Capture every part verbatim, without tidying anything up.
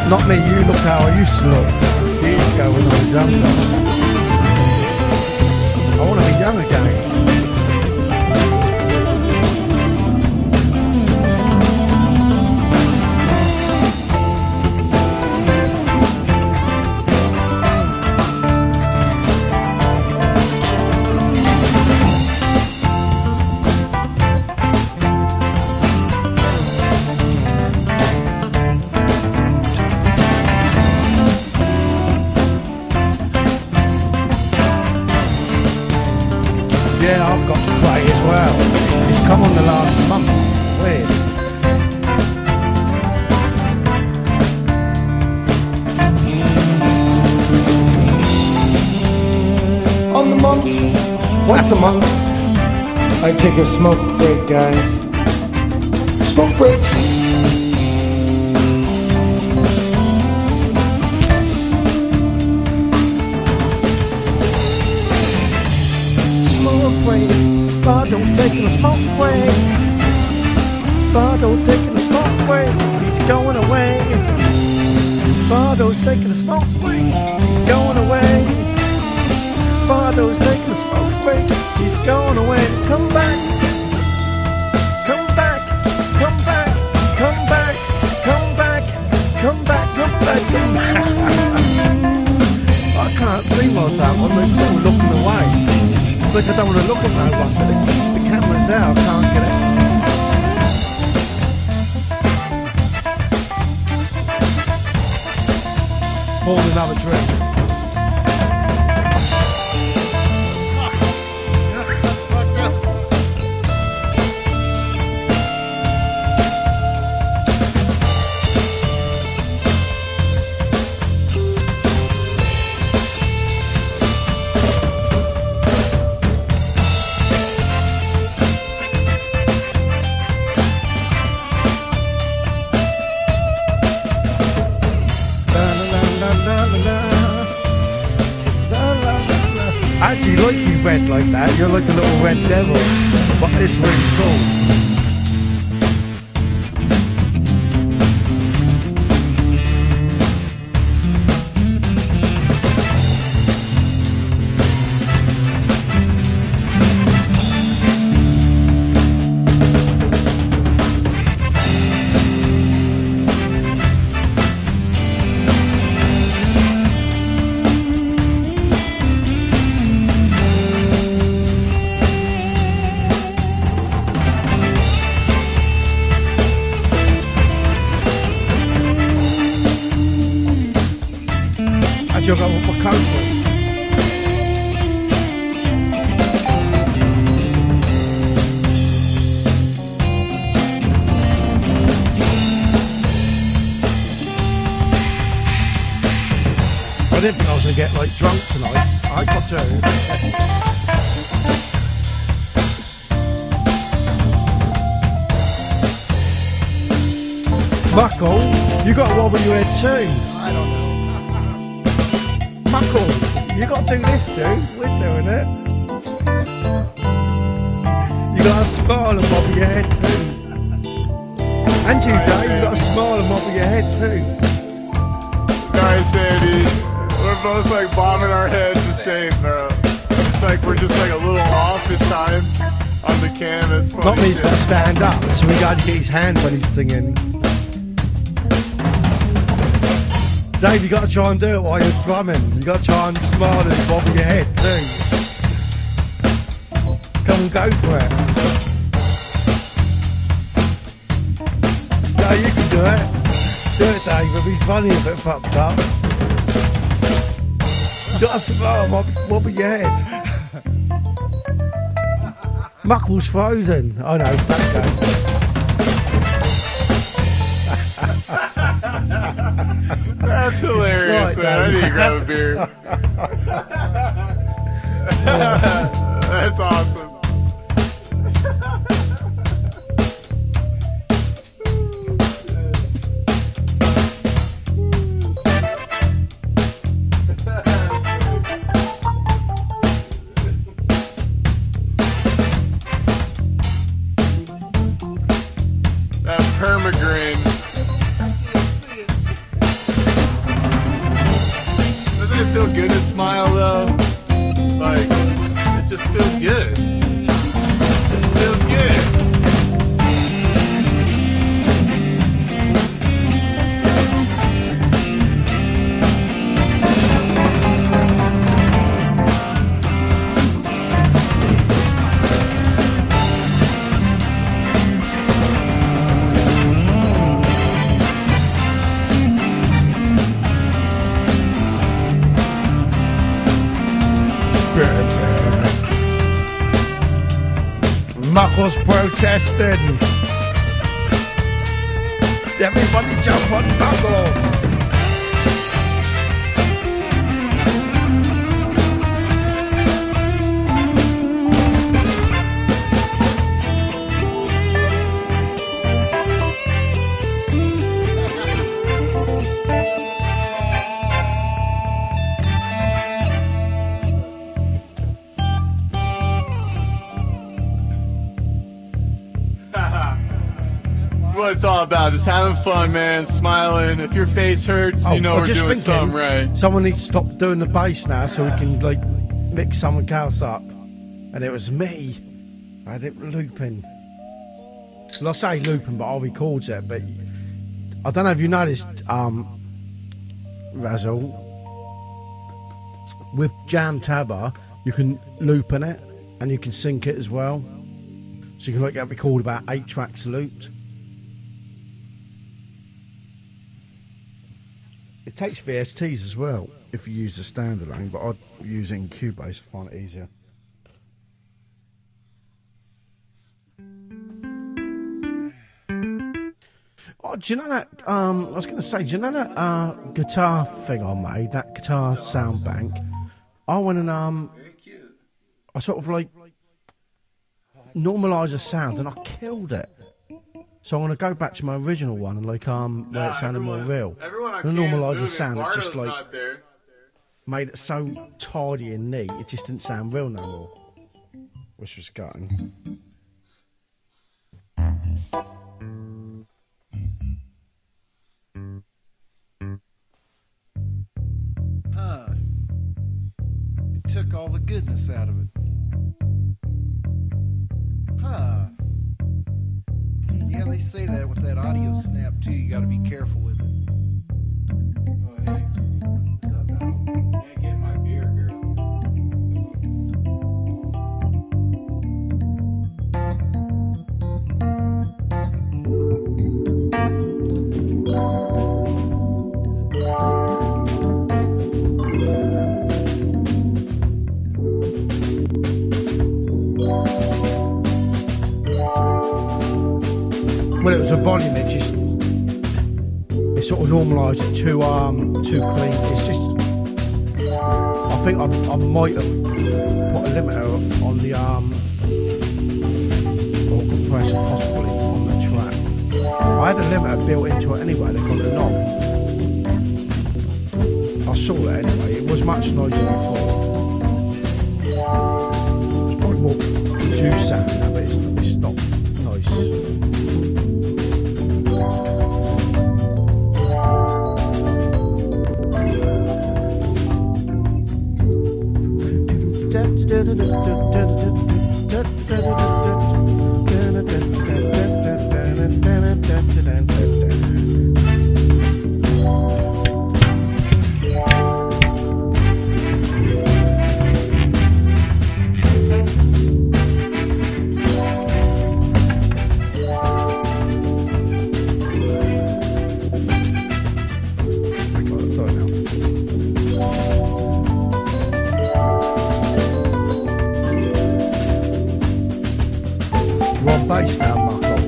Not me, you look how I used to look years ago when I was younger. I want to be young again. Yeah, I've got to play as well. It's come on the last month. Weird. On the month, once a month, I take a smoke break, guys. Smoke breaks. Smoke break. Bardo's taking a smoke break. Bardo's taking a smoke break. He's going away. Bardo's taking a smoke break. He's going away. Bardo's taking a smoke break. He's going away. Come back. Come back. Come back. Come back. Come back. Come back. Come back. Come back. I can't see what's happening. I'm sort of looking away. It's like I don't want to look at no one, but the, the camera's out. I can't get it. Pour another drink. I actually like you red like that. You're like a little red devil. But it's really cool. Actually, I've got my coat on. I didn't think I was going to get like drunk tonight. I got to. Muckle, you got to wobble your head too. I don't know. Muckle, you got to do this, dude. We're doing it. You got to smile and wobble your head too. And you, Dave, you got to smile and wobble your head too. Alright, Sandy. We're both like bobbing our heads the same, bro. It's like we're just like a little off in time on the canvas. Not me, he's got to stand up, so we got to get his hand when he's singing. Dave, you got to try and do it while you're drumming. You got to try and smile and wobble your head too. Come and go for it. No, you can do it. Do it, Dave. It'll be funny if it fucks up. You got to smile and wobble, wobble your head. Muckle's frozen. Oh no, it's back again. That's hilarious, Right, man. I need to grab a beer. That's awesome. That permagrin. it feel good to smile though? Like, it just feels good. It feels good. Muckles protesting. Everybody jump on Buckle. What it's all about, just having fun, man, smiling. If your face hurts, you Oh, know I'm we're just doing thinking, something right. Someone needs to stop doing the bass now so we can like mix something else up. And it was me. I had it looping. Well, I say looping, but I'll record it. But I don't know if you noticed, um, Razzle, with Jam Tabber, you can loop in it and you can sync it as well. So you can like get record about eight tracks looped. It takes V S Ts as well if you use the standalone, but I'd use it in Cubase, I find it easier. Oh, do you know that, um, I was going to say, do you know that uh, guitar thing I made, that guitar sound bank? I went and, um, I sort of like normalised the sound and I killed it. So I'm gonna go back to my original one and like um where Nah, it sounded everyone, more real. Everyone on And normalise the moving. sound. It Bardo's just like not there. made it so tidy and neat. It just didn't sound real no more. Which was gutting. Huh. It took all the goodness out of it. Huh. Yeah, they say that with that audio snap too. You got to be careful with it. Oh, hey. What's up, Al? You ain't getting my beer, girl. When it was a volume, it just it sort of normalised it too um too clean. It's just I think I, I might have put a limiter on the um or compressor possibly on the track. I had a limiter built into it anyway. They called it a knob. I saw it anyway. It was much noisier before. It's probably more juice sound now, but it's it's not nice. Bass now, Marco.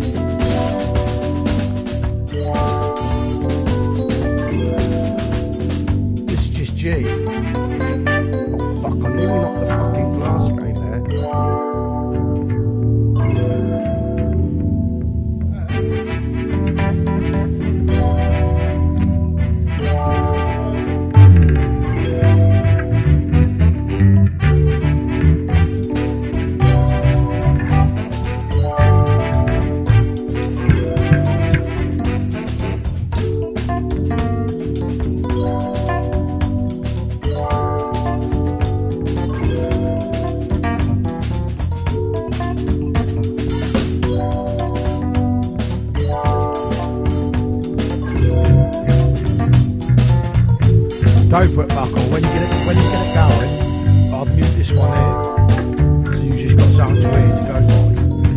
This is just G. Oh fuck, I nearly knocked the fucking glass screen there. Go for it, Buckle. When you get it, when you get it going, I'll mute this one here. So you just got something to hear to go for.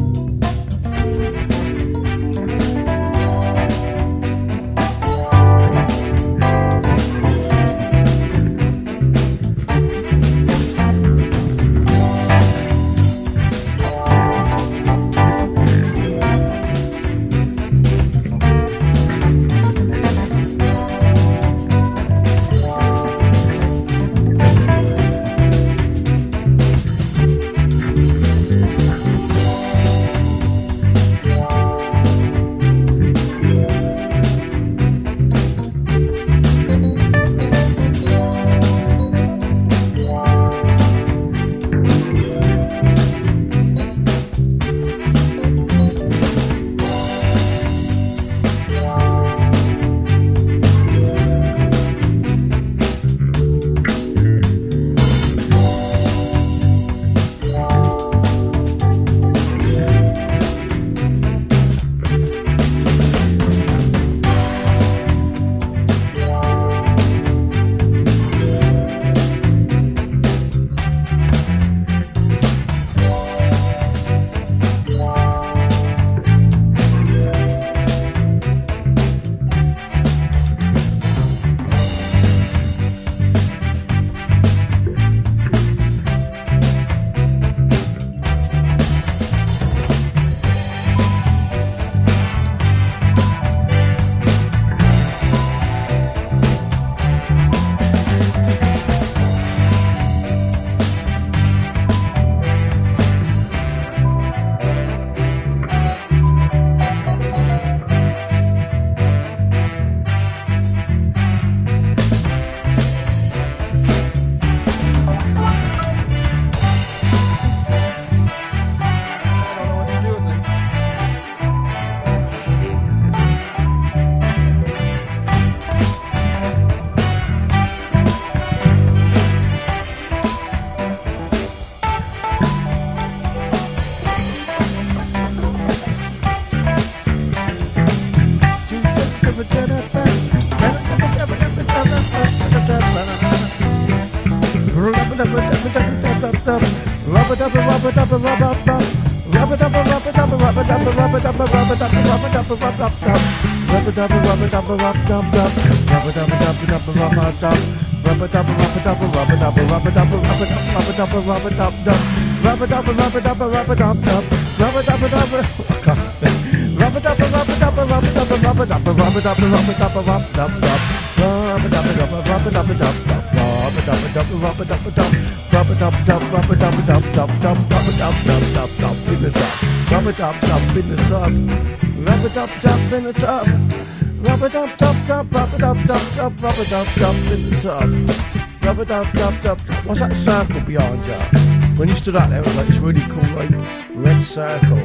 Rubber dub dub in the tub, rubber dub dub in the tub, rubber dub dub dub, rubber dub dub dub, rubber dub dub in the tub, rubber dub dub dub. What's that circle behind you? When you stood up there, it was like this really cool, like red circle.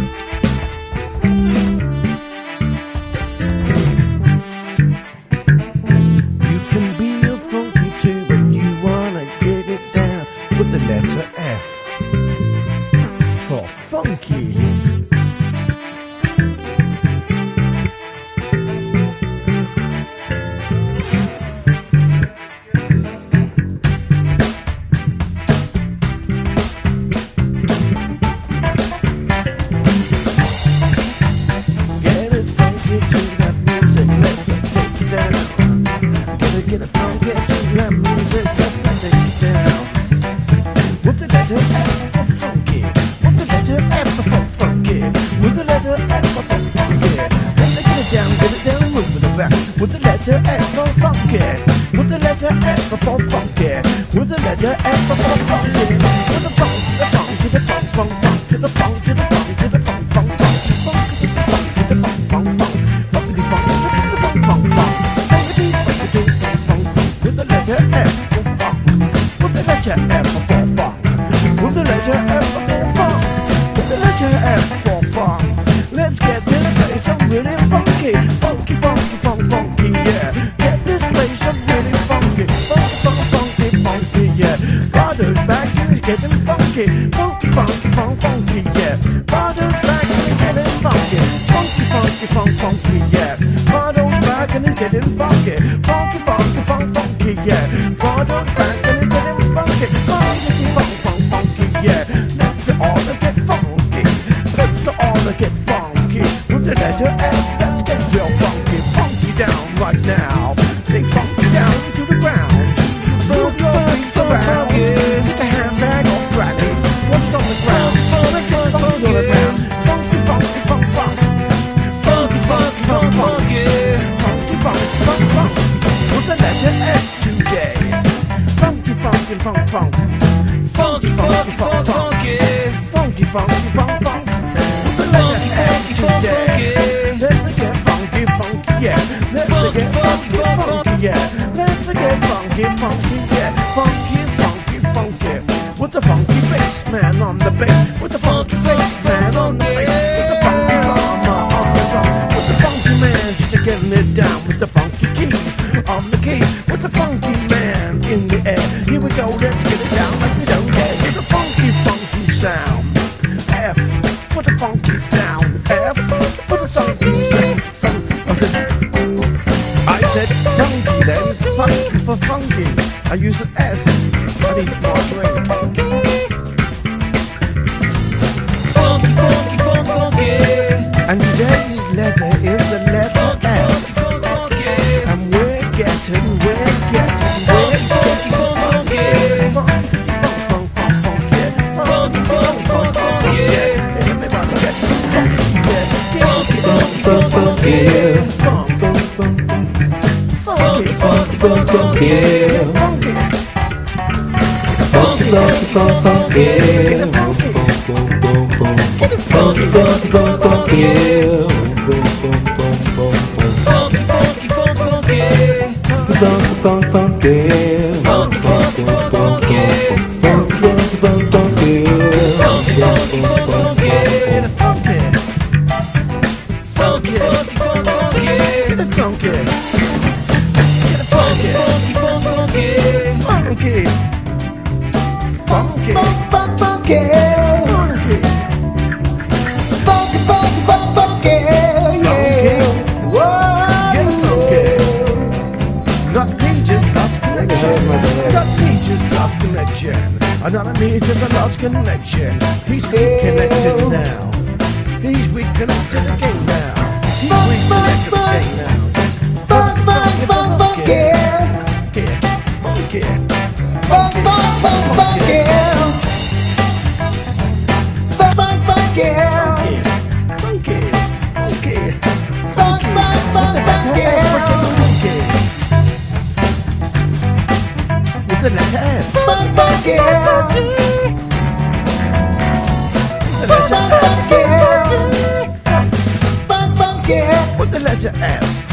You can be a funky too, but you wanna get it down with the letter F. For funky. Get it funky to that music, let's take it down. Get it, get it funky to that music, let's take it down. With the letter F for funky. With the letter F for funky. With the letter F for funky. Let's get it down, get it down, move it around. With the letter F for funky. With the letter F for funky. With the letter F for funky. With the funk, to the funk, to the funk, funk, funk, to the funk, to the funk, to the funk, funk, funk, funk, to the funk, to the funk, funk, funk, funk, to the funk, to the funk, funk, funk, funkity, funkity, funk, funk, funk. With the letter F for funk. With the letter F for funk. With the letter F for funk. With the letter F for funk. Let's get this place up really funky. Funky, funky, funk, funky, yeah. Get this place up really funky. Funky, funky, funky, funky, yeah. Bardo's back and it's getting funky. Funky, funky, funk, funky, yeah. Bardo's back and it's getting funky. Funky, funky, funk, funky, yeah. Bardo's back back and it's getting funky. Funky, funky, funk, funky, yeah. Bardo's back and it's getting funky. Funky, funk, funk, funky, yeah. Let's all get funky. Let's all get funky. With the letter F, let's get real funky. Funky down right now. Say funky down to the ground. Move your feet around. Get the handbag off granny. What's on the ground? Let's get funky on the ground. Funky, funky, funk, funk. Funky, funky, funk, funky. Funky, funky, funk, funk. With the letter F today. Funky, funky, funk, funk. Funky, funky, funk, funky. Funky, funky, funk, funk. With the letter F today. Let's get funky, funky, yeah. Let's get funky, funky, yeah. Let's get funky, funky, yeah. Funky, funky, funky. With the funky bass man on the bass. With the funky bass man on the bass. With the funky drummer on the drum. With the funky man just getting it down. With the funky keys on the key. With the funky man in the air. Here we go, let's get it down like we don't care. With the funky, funky sound. F for the funky sound. F for the funky sound. I said, I said funky then. Funky for funky. I use an S. I need more drink. Funky, funky, funk, funky. And today's letter is the letter F. Funk, funky. And we're getting, we're getting, we're getting funky. Funky, funk, funk, funk, funk, yeah. Funky, funky, funk, funk, yeah. Everybody get funky, yeah. Funky, funky, funk, funk, yeah. Funky, funky, funk, funk, yeah. Funky. Funky, funky, funk, funk, yeah. Funky. Get it funky, funky, funk, funk, yeah. Funky, funky, funk, funky. Funky, funk, funk, yeah. Funky, funky, funk, funky. Funky, funky, funk, funk, yeah. Funky, funky, funk, funky. Get it funky. Funky, funky, funk, funky. Get it funky. Get it Funky, funky. funky, funk, funky. Funky. Funky. Funk, funk, funk, yeah. Funky. Funky, funky, funk, funk, yeah. Get it funky. Got Peaches Lost Connection. Got Peaches Lost Connection. Another Peaches a Lost Connection. He's reconnected now. He's reconnected again now. He's reconnected again now. Funk, funk, funk, funk, yeah. Yeah. Funky. Funk, funk, funk, funk, yeah. Funk, funk, funk, yeah. Funky. Funky. Funk, funk, funk, funk, yeah. Funky. With the letter F. Funk, funk, yeah. The letter Funk, F. funk, yeah. Funk, funk, yeah. With the letter F.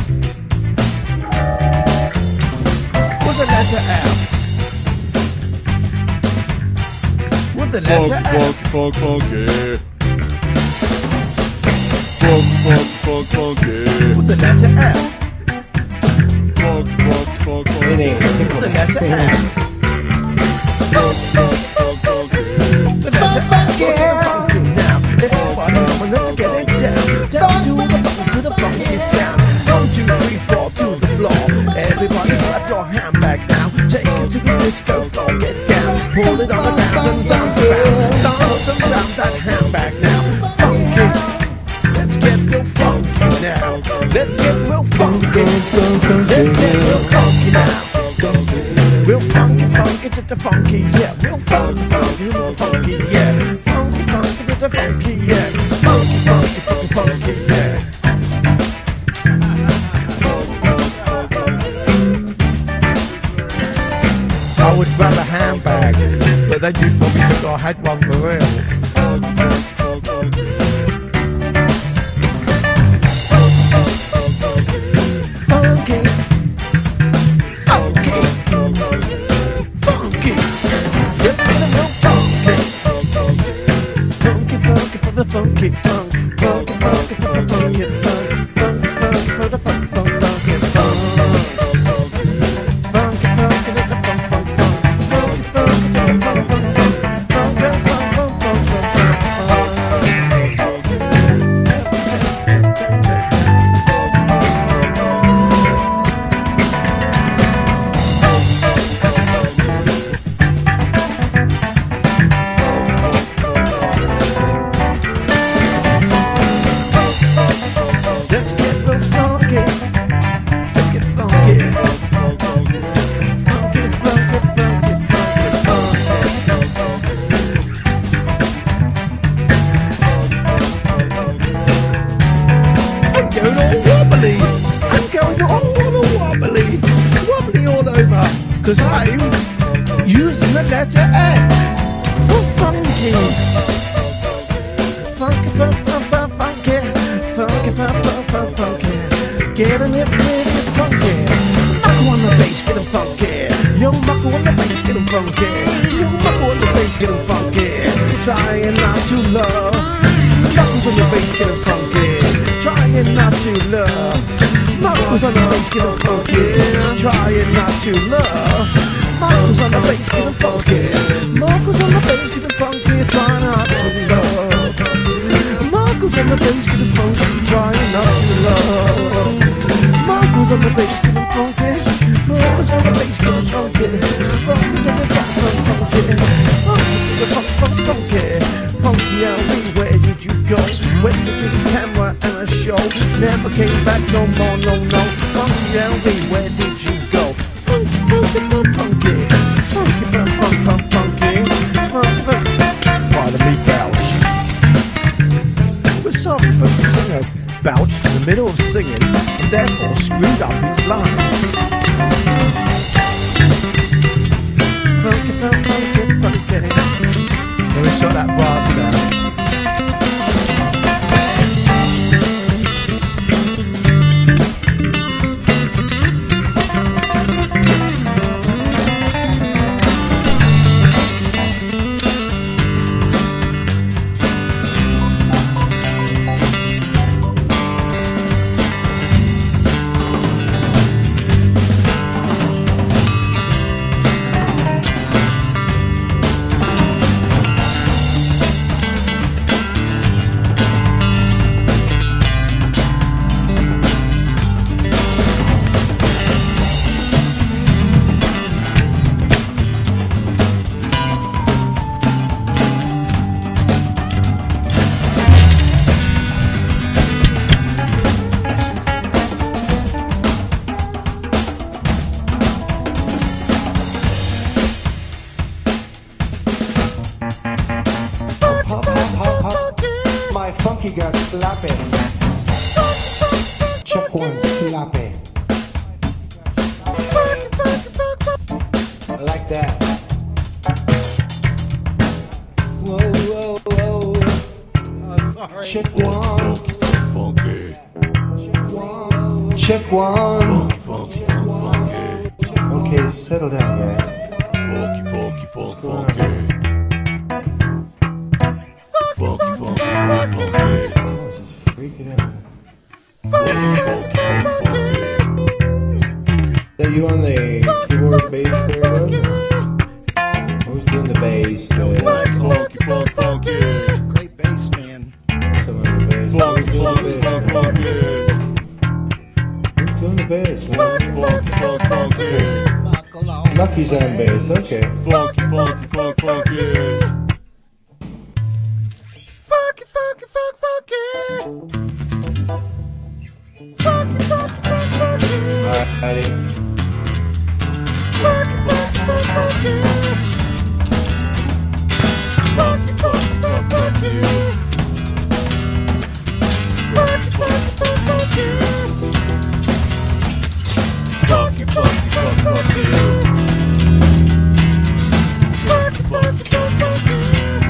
With the letter F. With the Funk, letter funk, F. funk, funky. Funk, funk, funk, funky. With the letter F. Funk, funk, funk, funky. With the letter F. Funk, funk, funk, funky. The letter F. yeah. Funky now. Everybody come on, let's get it down. Down to the funk, to the funky sound. One, two, three, four, to the floor. Everybody clap your hand back now. Take it to the disco floor. Get down. Pull it on the ground and dance around. Dance around that hand back now. Funky. Let's get real funky now. Let's get real funky. Let's get real funky now. Real funky, funky to the funky, yeah. Real funky, funky to the funky, yeah. Funky, funky to the funky, yeah. Funky, funky, funky, funky, yeah. I would grab a handbag, but then you'd probably think I had one for real. Funky, funky, funky. Let's get a real funky. Funky, funky for the funky funk. Funky, funky for the funky funk. Funky, funky for the funk, funk, funky funk. Funky, funky to the funk, funk, funk. Funky, funky to the funk, funk, funk. Funky, funk, funk, funk, funk, funk, funk. Cause I'm using the letter F for funky. Funky, fun, fun, fun, funky. Funky, fun, fun, fun, funky. Getting it really funky. Muckle on the bass, getting funky. Yo, muckle on the bass, getting funky. Yo, muckle on the bass, getting funky. Trying not to love. Muckles on the bass, getting funky. Trying not to love. Muckles on the bass, getting funky. Trying not to love. Muckles on the bass, getting funky. Muckles on the bass, getting funky. Trying not to love. Muckles on the bass, getting funky. Trying not to love. Muckles on the bass, getting funky. Muckles on the bass, getting funky. Funky to the funk, funk, funky. Funky to the funk, funk, funky. Funky Alvin, where did you go? Went to get his camera and a show. Never came back no more, no, no. Funky Alvin, where did you go? Funky, funky, fun, funky. Funky, fun, fun, fun, funky. Fun, fun. Pardon me, Bouch. We're sorry, but the singer bouched in the middle of singing and therefore screwed up his lines. Funky, fun, funky, funky. Let me sort that brass down. Funky got sloppy. Check one sloppy. I like that. Whoa, whoa, whoa. Oh, sorry. Check one. Funky. Check one. Check one. Funky, funky, funky. Okay, settle down, guys. Funky, funky, funky, funky. Funky, funky, funky, funky. Oh, just freaking out. Funky, funky, funky, funky. Are you on the keyboard bass there, bud? Who's doing the bass? The Funky, funky, funky. Great bass man. someone on the bass. Funky, Who's doing funky, the bass? funky, Who's doing the bass? man? funky, funky, funky. Buckle on. Lucky's on bass. Okay. Funky, funky, funky, funky. Funky, funky, funky, funky. Funky, funky, funky, funky. All right, ready. Funky, funky, funky, funky. Funky, funky, funky, funky. Funky, funky, funky, funky. Funky, funky, funky, funky. Funky, funky, funky, funky.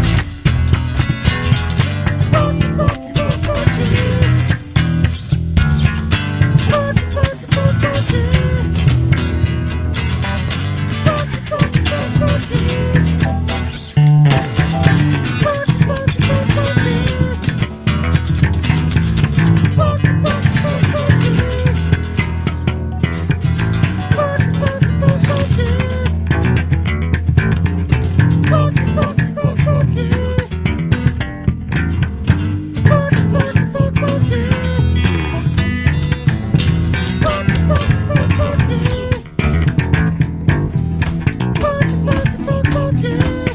Funky, funky, funky, funky. Funky, funky, funky, funky. Funky, funky, funky, funky. Funky, funky, funky, funky. Funky, funky, funky, funky. Funky, funky, funky, funky. Funky, funky, funky, funky. Funky, funky, funky, funky. Funky, funky, funky, funky. Funky, funky, funky, funky.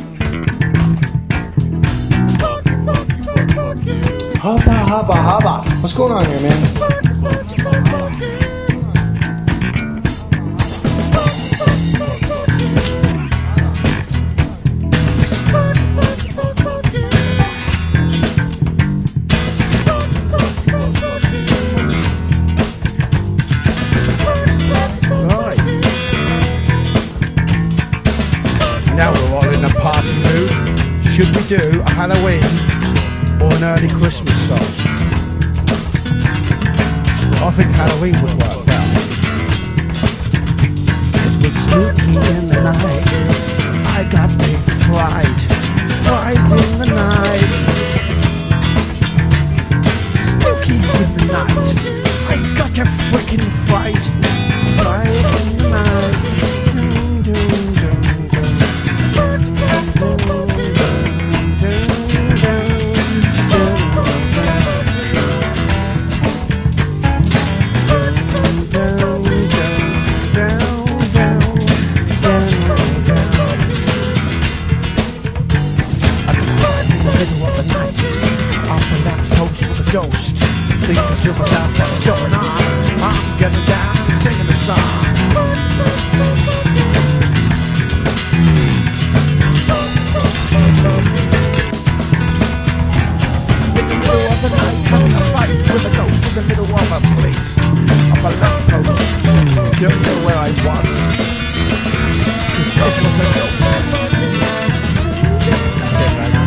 Funky, funky, funky, funky. Hubba, hubba, hubba. What's going on here, man? Funky, funky, funky, funky. Funky, funky, funky, funky. Funky, funky, funky, funky. Funky, funky, funky, funky. Funky, funky, funky, Right. funky. do a Halloween or an early Christmas song? I think Halloween would work well. It was spooky in the night. I got big fright, fright in the night. Spooky in the night. I got a freaking fright, fright in the night. Dun, dun, dun, dun. Dun, dun, dun, dun, dun, dun. Ghost, thinking to myself, what's going on? I'm getting down and singing the song. In the middle of the night, having a fight with a ghost in the middle of a place. Of a lamppost, don't know where I was. Cause it was a ghost. That's it, guys.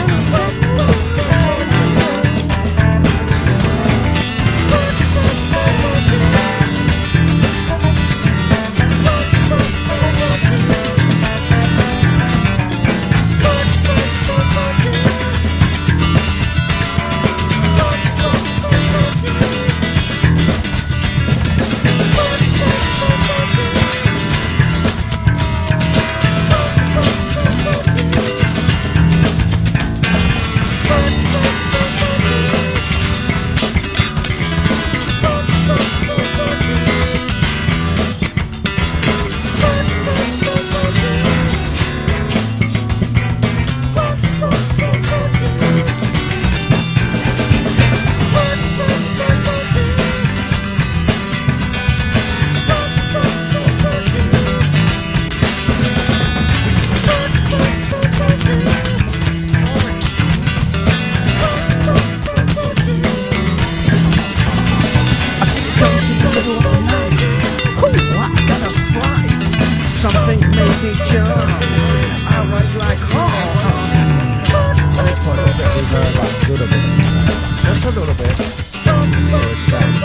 Something made me jump. I was like, oh, let's put a little bit of reverb on, a little bit, just a little bit, so it sounds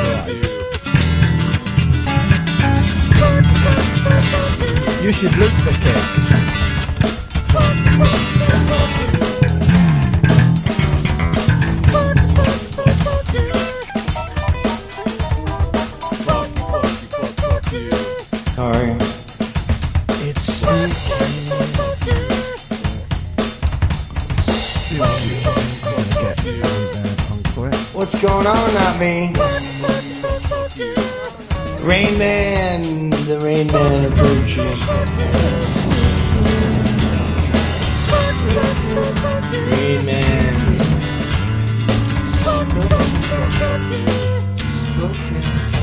right. You should loop the kick. Sorry. It's spooky. Spooky. Gonna get down there on quick. What's going on, not me? Rain Man, the Rain Man approaches. Rain Man. Spooky.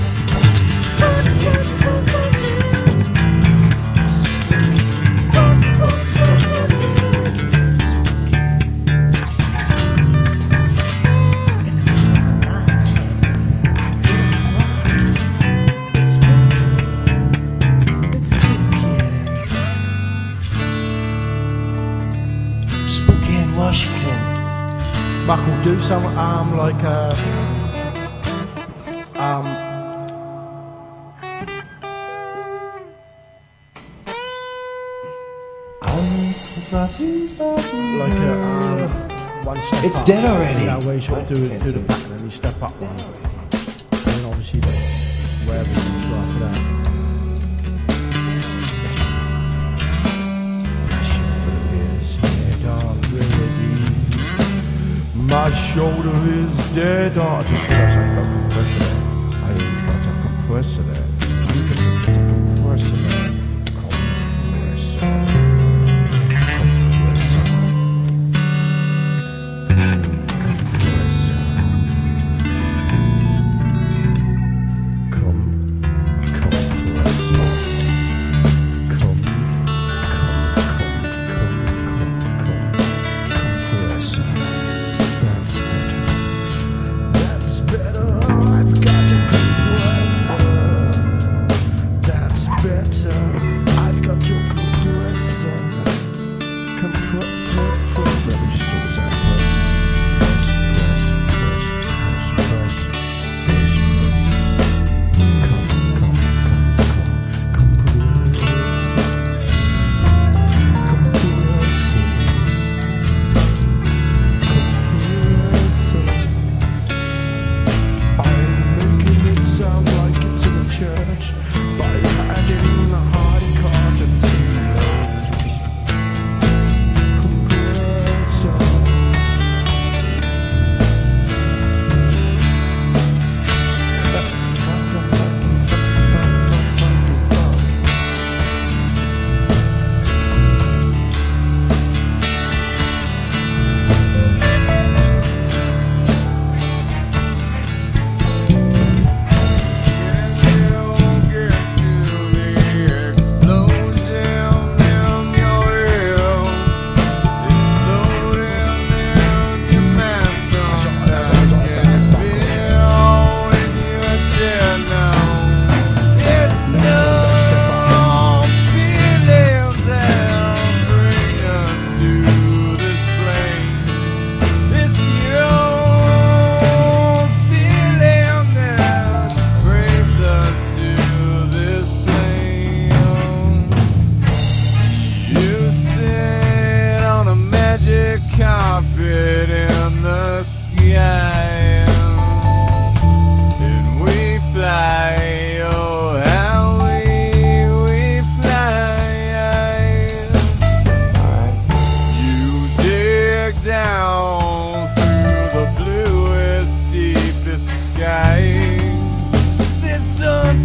Washington. Mark will do some um like uh um like a um one step It's up. dead already. That way you sort of do, I do the can't pattern and you step up one. And then obviously the wherever you go after that. My shoulder is dead. Oh, just because I got compressor there. I ain't got a compressor there. I'm gonna get a compressor there. Compressor. Compressor. Compressor. Come. Compressor. Come. Come. Come. Come. Come. Come. Compressor. That's better. That's better. I've got a compressor.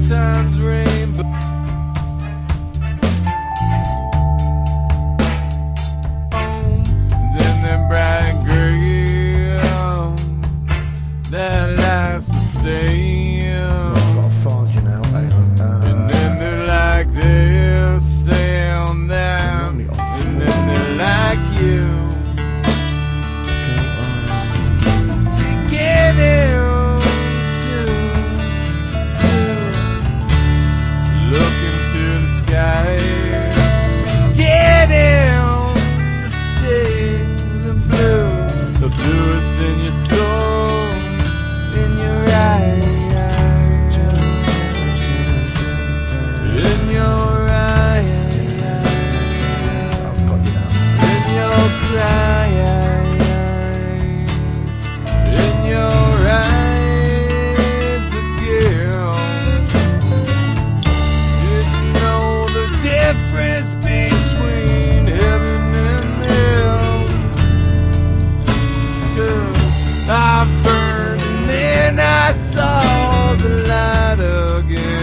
sometimes rainbow. Then they're bright green that lasts to stay. I've got to find you now. Hang on. Uh, And then they're like this and that, and then they're like you. Beginning to, to look into the sky, getting to see the blue, the bluest in your soul, in your eyes. In your eyes, I've got you now. in your cries, in your eyes again. Did you know the difference between heaven and hell? 'Cause I burned and then I saw the light again.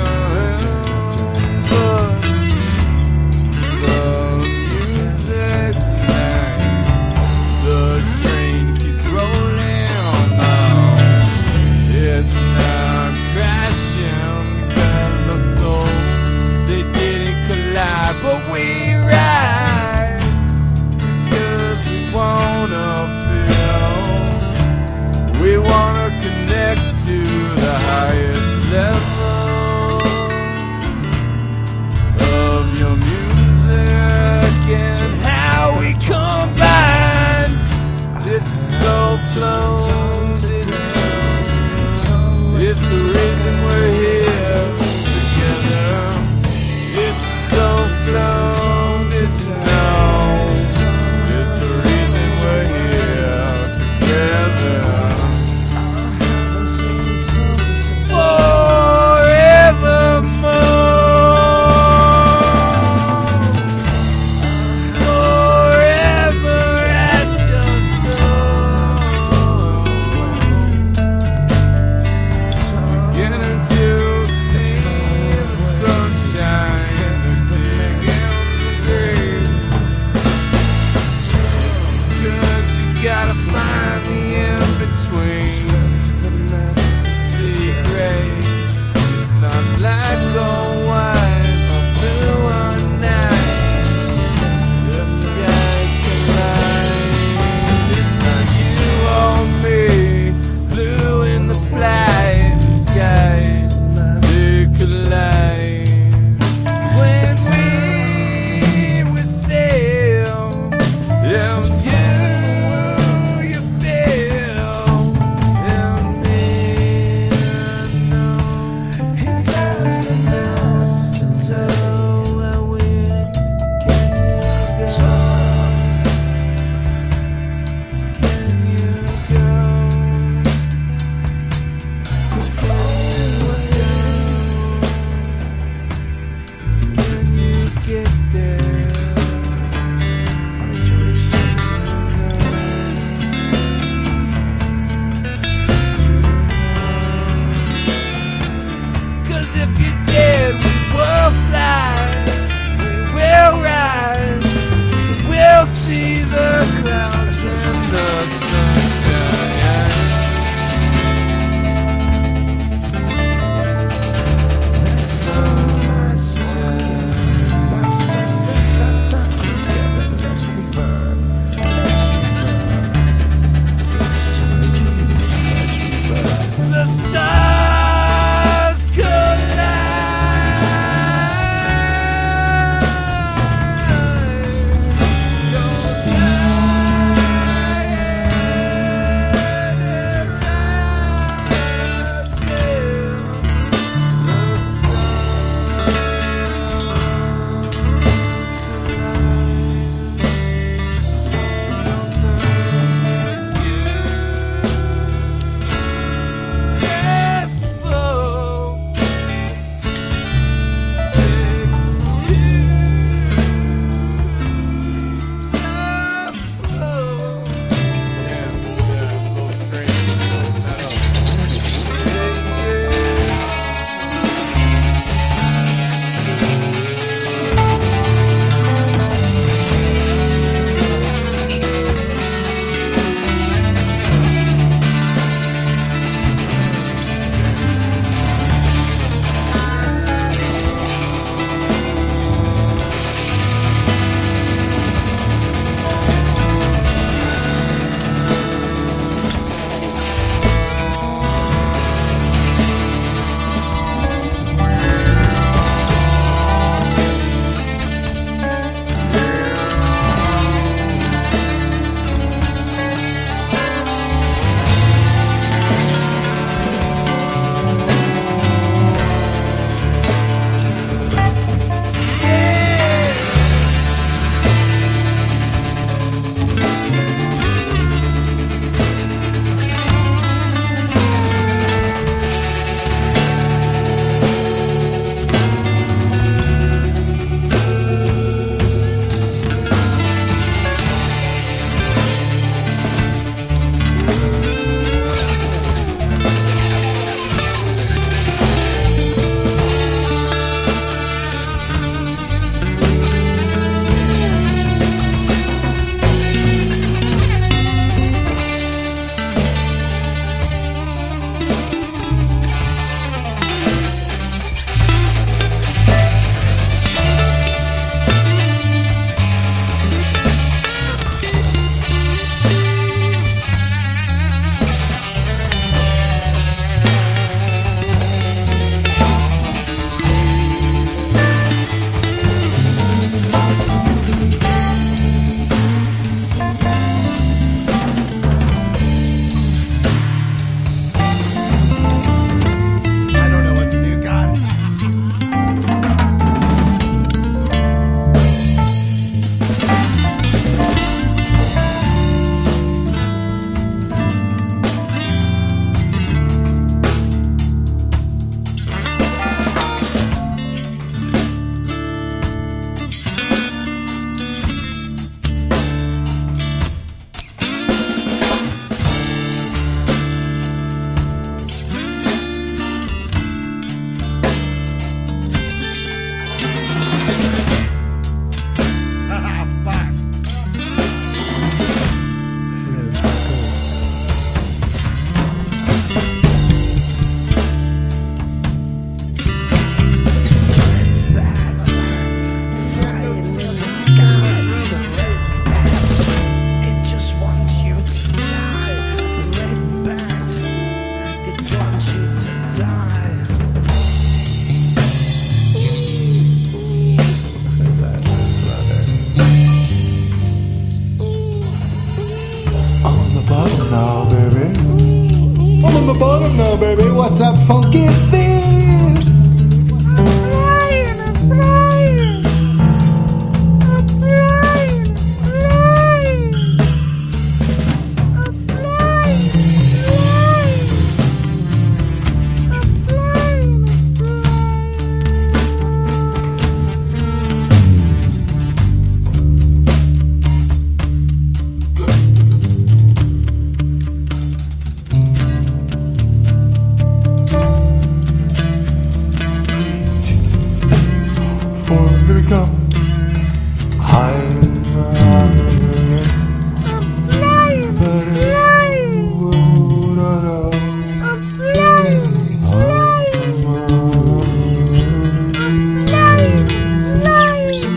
But we rise because we wanna feel, we wanna connect to the highest level of your music and how we combine. It's so flown, it's the reason we're here together. It's so flown, did you know? It's the reason we're here together. Forevermore, forever at your door. Beginning to see the sunshine. Gotta find the in-between. Secret, it's not black or white or blue or night. The skies collide. It's not you or me. Blue in the flight. The skies, they collide. When we will sail, and you fucking thing. I'm flying, I'm flying. I'm flying, flying. I'm flying, flying. I'm flying, For her come, I'm I'm flying, but flying. I'm flying, flying. Flying, flying.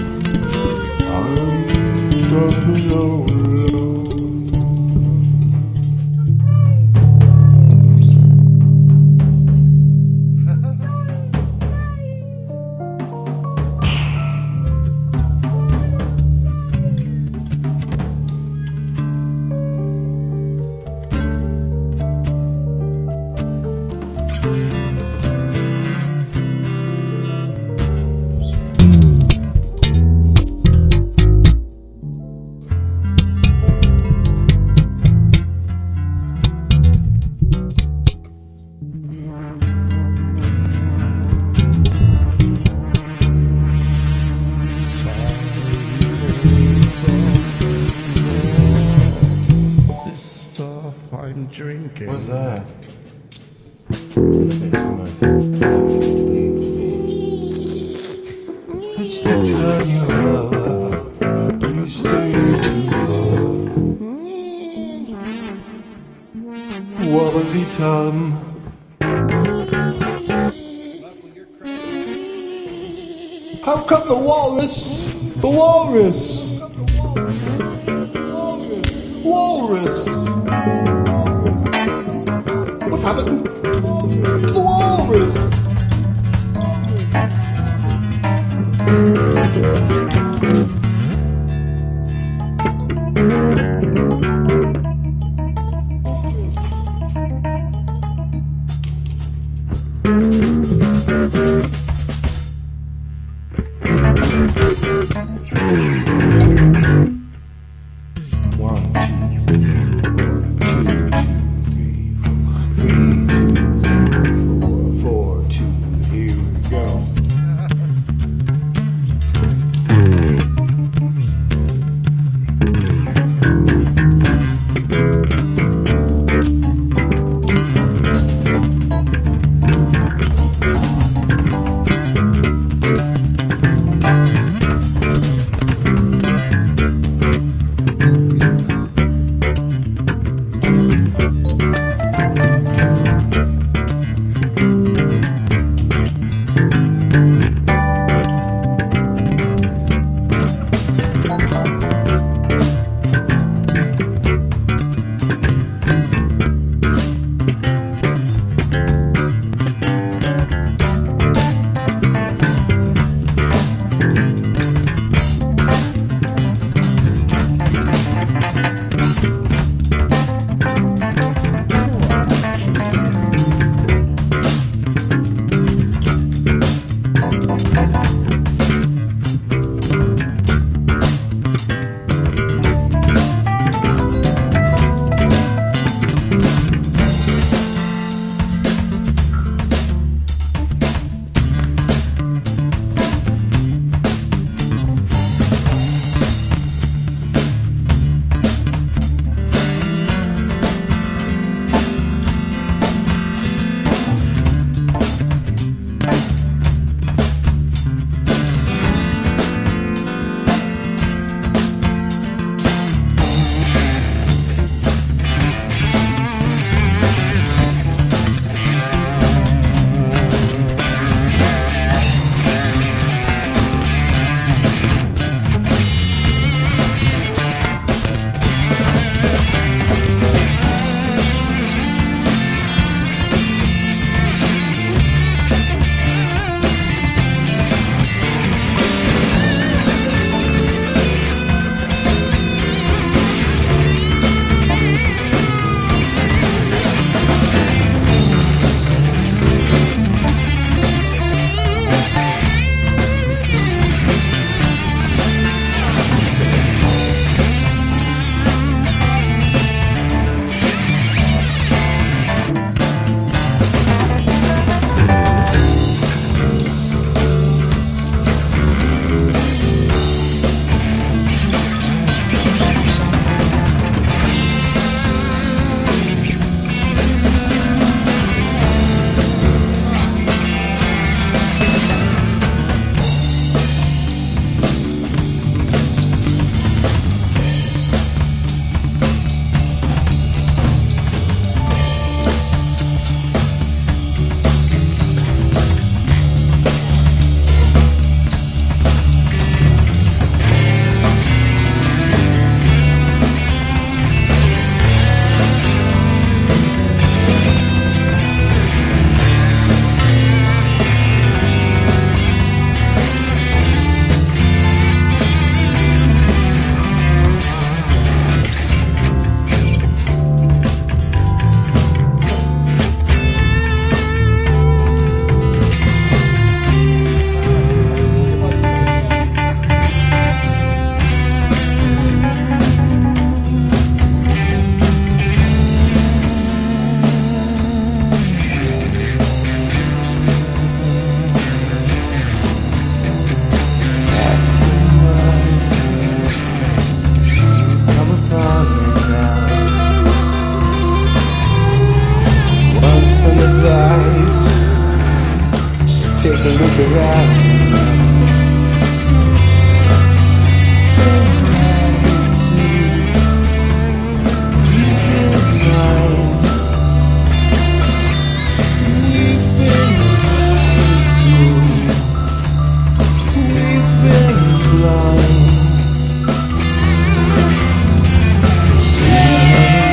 This stuff I'm drinking. What's that? It's the kind of love. Please stay too far. Wobbly Tom. How come the walrus? The walrus. Walrus. What happened? The walrus. One, two, two, two, three, four, three, two, three. take a look around. We've been lied. We've been lied to. We've been blind. The sun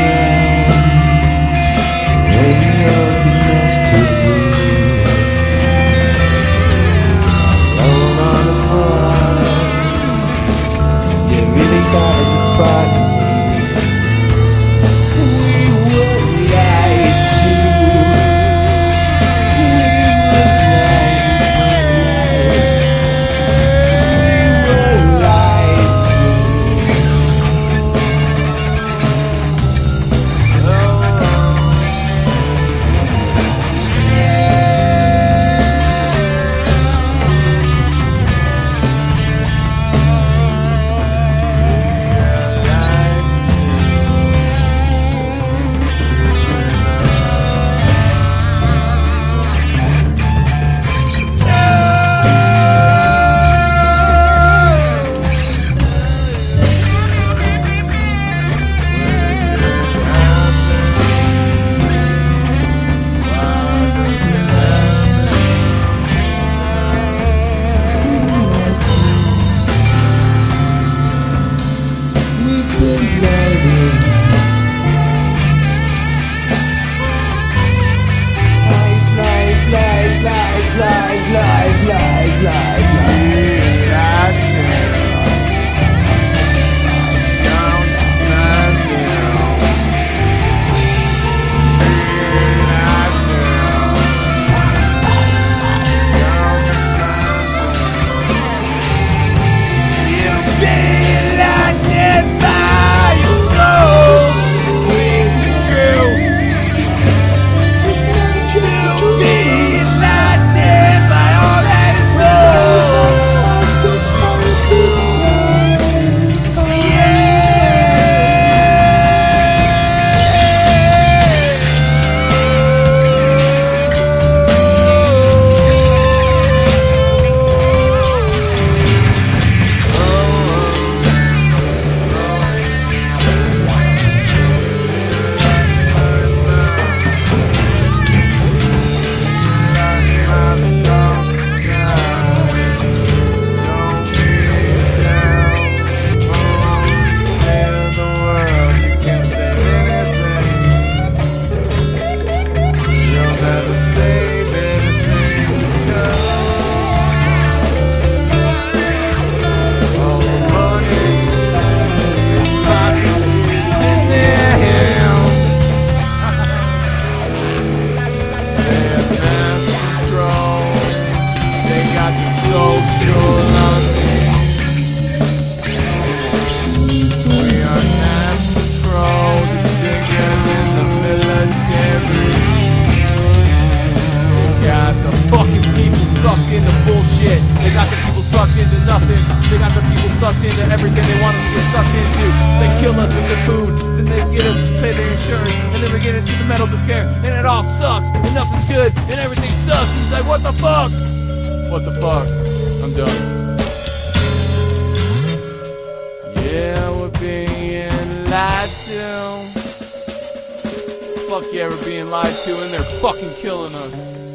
sucked into everything they want them to get sucked into. They kill us with their food, then they get us to pay their insurance, and then we get into the medical care, and it all sucks, and nothing's good, and everything sucks. And he's like, what the fuck? What the fuck? I'm done. Yeah, we're being lied to. Fuck yeah, we're being lied to, and they're fucking killing us.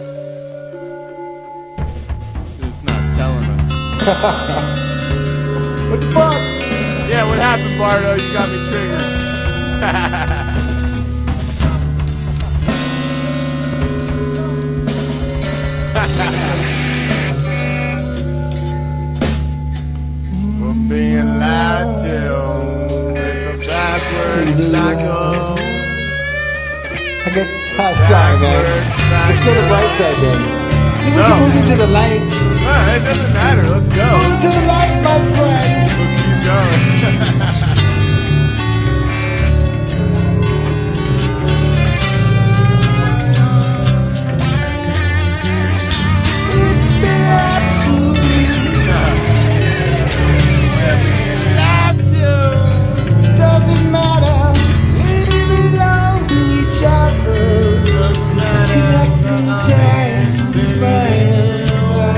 They're just not telling us. What the fuck? Yeah, what happened, Bardo? You got me triggered. We're being lied to. It's a backwards cycle. I get, ah, sorry, man. Let's go to the bright side then. Then we No. can move into the light. Well, it doesn't matter. Let's go. Move into the light, my friend. Let's keep going. We've been lied to. We're being lied to. Doesn't matter. We belong to each other. Doesn't matter. Connecting time. Right.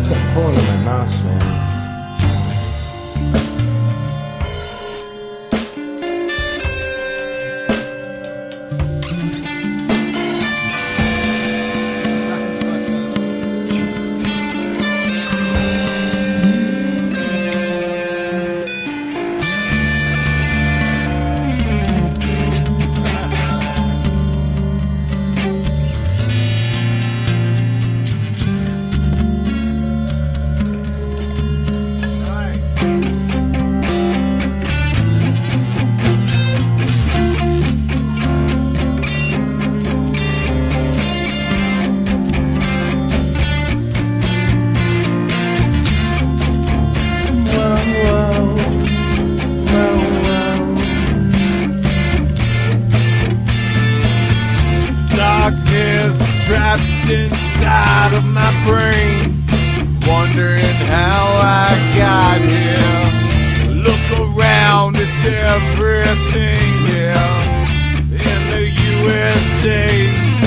got something pulling in my mouse, man. Trapped inside of my brain, wondering how I got here. Look around, it's everything here in the U S A.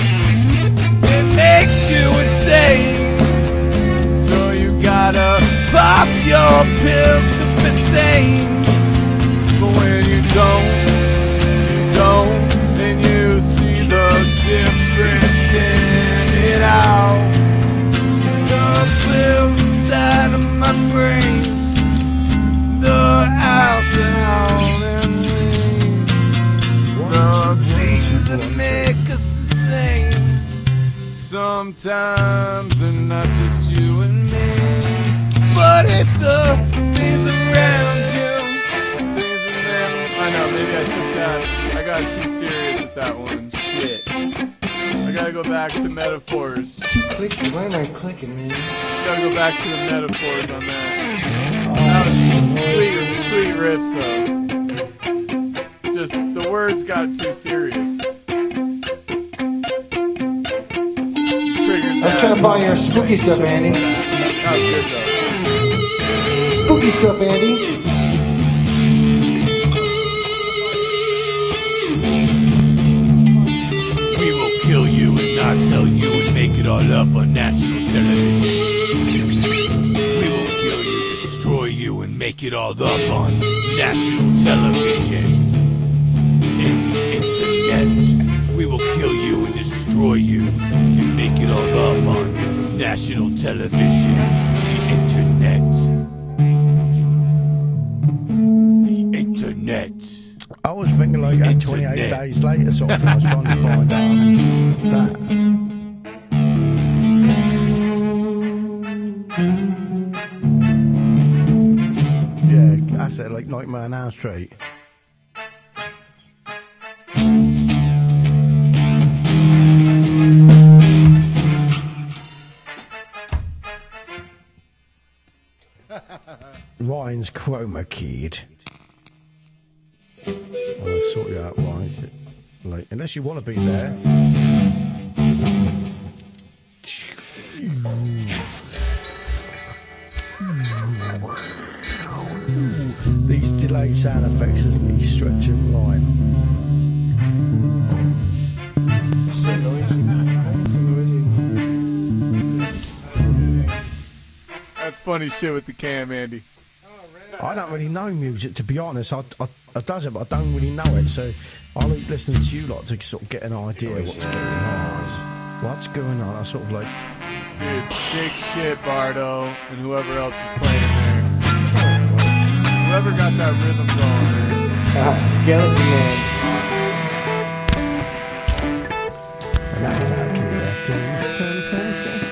It makes you insane, so you gotta pop your pills to be sane. But when you don't, you don't, then you see the difference in it out. The pills inside of my brain, the alcohol and weed, the things that make us insane. Sometimes they're not just you and me, but it's the things around you, things in them. I know, maybe I took that, I got too serious with that one. Shit. I gotta go back to metaphors. It's too clicky. Why am I clicking, man? Gotta go back to the metaphors on that. Oh, That was sweet, sweet riffs though. Just the words got too serious. Triggered I was trying to find your spooky stuff, Andy. That was good though. Spooky stuff, Andy. We will kill you and not tell you and make it all up on national television. We will kill you, destroy you and make it all up on national television. And the internet. We will kill you and destroy you and make it all up on national television. The internet. The internet. I was thinking like uh, twenty-eight Internet. days later sort of thing. I was trying to find out that. Yeah, that's it, like Nightmare on Elm Street. Ryan's chroma keyed. I'll sort you out, Ryan. Like, unless you want to be there. These delayed sound effects is me stretching Ryan. So noisy. So noisy. That's funny shit with the cam, Andy. I don't really know music, to be honest. I, I, I does it, but I don't really know it. So I like listening to you lot to sort of get an idea of what's going on. What's going on? I sort of like. Dude, sick shit, Bardo, and whoever else is playing there. Whoever got that rhythm going, man. Ah, Skeleton Man. And that was how cute that dun, dun, dun, dun.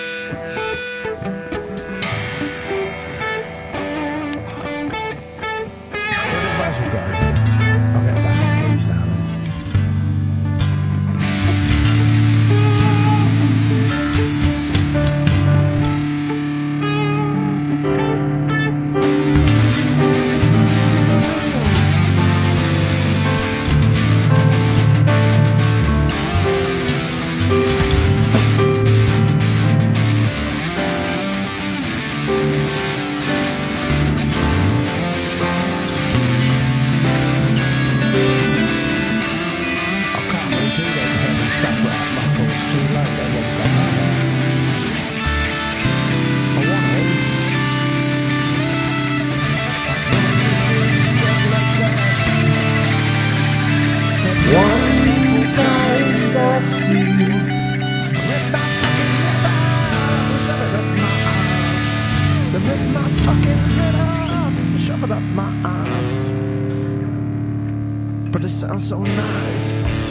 Where did Basil go? I'll get back on keys now then. up my ass. But it sounds so nice.